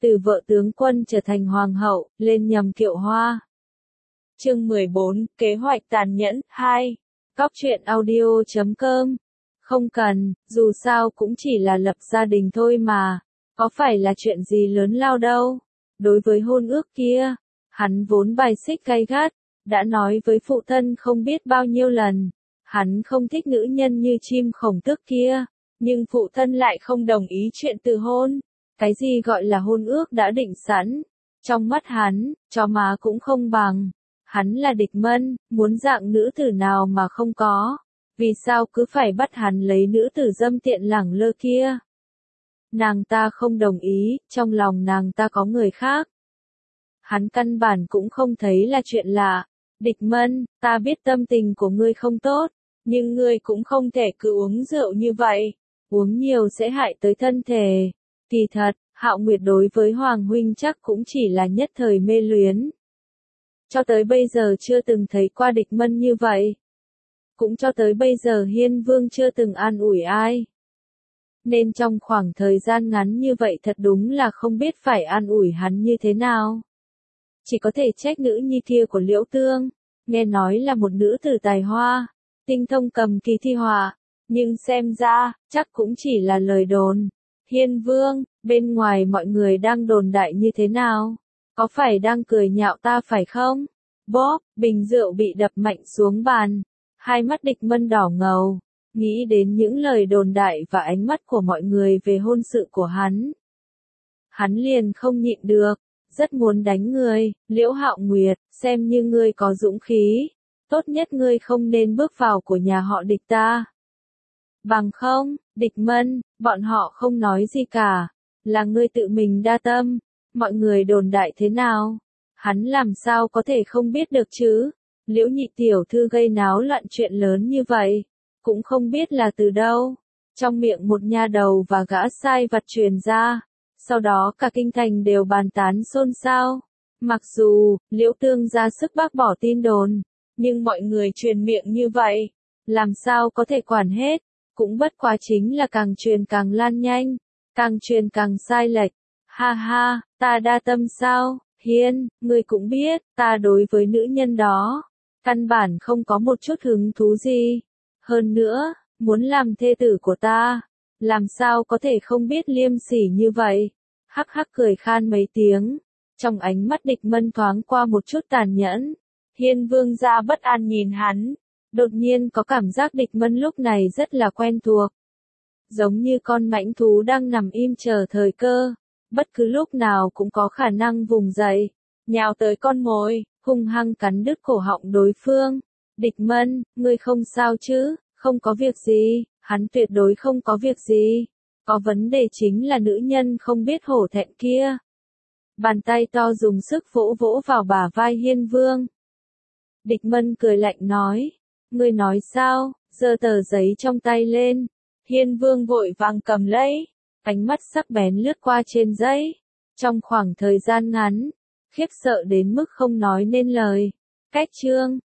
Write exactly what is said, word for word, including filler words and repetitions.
từ vợ tướng quân trở thành hoàng hậu, lên nhầm kiệu hoa. Chương mười bốn, kế hoạch tàn nhẫn, hai. Cóc truyện audio chấm com. Không cần, dù sao cũng chỉ là lập gia đình thôi mà, có phải là chuyện gì lớn lao đâu. Đối với hôn ước kia, hắn vốn bài xích gay gắt, đã nói với phụ thân không biết bao nhiêu lần, hắn không thích nữ nhân như chim khổng tước kia, nhưng phụ thân lại không đồng ý chuyện từ hôn. Cái gì gọi là hôn ước đã định sẵn, trong mắt hắn, chó má cũng không bằng. Hắn là địch mân, muốn dạng nữ tử nào mà không có, vì sao cứ phải bắt hắn lấy nữ tử dâm tiện lẳng lơ kia. Nàng ta không đồng ý, trong lòng nàng ta có người khác. Hắn căn bản cũng không thấy là chuyện lạ. Địch mân, ta biết tâm tình của ngươi không tốt, nhưng ngươi cũng không thể cứ uống rượu như vậy, uống nhiều sẽ hại tới thân thể. Kỳ thật, Hạo Nguyệt đối với Hoàng huynh chắc cũng chỉ là nhất thời mê luyến. Cho tới bây giờ chưa từng thấy qua địch mân như vậy. Cũng cho tới bây giờ Hiên Vương chưa từng an ủi ai. Nên trong khoảng thời gian ngắn như vậy thật đúng là không biết phải an ủi hắn như thế nào. Chỉ có thể trách nữ nhi kia của Liễu Tương, nghe nói là một nữ tử tài hoa, tinh thông cầm kỳ thi họa, nhưng xem ra, chắc cũng chỉ là lời đồn. Hiên Vương, bên ngoài mọi người đang đồn đại như thế nào? Có phải đang cười nhạo ta phải không? Bóp, bình rượu bị đập mạnh xuống bàn. Hai mắt địch mân đỏ ngầu, nghĩ đến những lời đồn đại và ánh mắt của mọi người về hôn sự của hắn. Hắn liền không nhịn được, rất muốn đánh người. Liễu Hạo Nguyệt, xem như ngươi có dũng khí, tốt nhất ngươi không nên bước vào của nhà họ địch ta. Bằng không, địch mân, bọn họ không nói gì cả, là ngươi tự mình đa tâm, mọi người đồn đại thế nào, hắn làm sao có thể không biết được chứ. Liễu nhị tiểu thư gây náo loạn chuyện lớn như vậy, cũng không biết là từ đâu, trong miệng một nha đầu và gã sai vặt truyền ra, sau đó cả kinh thành đều bàn tán xôn xao. Mặc dù, Liễu Tương ra sức bác bỏ tin đồn, nhưng mọi người truyền miệng như vậy, làm sao có thể quản hết, cũng bất quá chính là càng truyền càng lan nhanh, càng truyền càng sai lệch. Ha ha, ta đa tâm sao, Hiên, ngươi cũng biết, ta đối với nữ nhân đó, căn bản không có một chút hứng thú gì. Hơn nữa, muốn làm thê tử của ta, làm sao có thể không biết liêm sỉ như vậy. Hắc hắc cười khan mấy tiếng, trong ánh mắt địch mân thoáng qua một chút tàn nhẫn. Hiên Vương gia bất an nhìn hắn, đột nhiên có cảm giác địch mân lúc này rất là quen thuộc. Giống như con mãnh thú đang nằm im chờ thời cơ, bất cứ lúc nào cũng có khả năng vùng dậy, nhào tới con mồi, hung hăng cắn đứt cổ họng đối phương. Địch mân, ngươi không sao chứ? Không có việc gì, hắn tuyệt đối không có việc gì. Có vấn đề chính là nữ nhân không biết hổ thẹn kia. Bàn tay to dùng sức vỗ vỗ vào bả vai Hiên Vương. Địch mân cười lạnh nói, ngươi nói sao? Giơ tờ giấy trong tay lên. Hiên Vương vội vàng cầm lấy, ánh mắt sắc bén lướt qua trên giấy. Trong khoảng thời gian ngắn, khiếp sợ đến mức không nói nên lời. Cách chương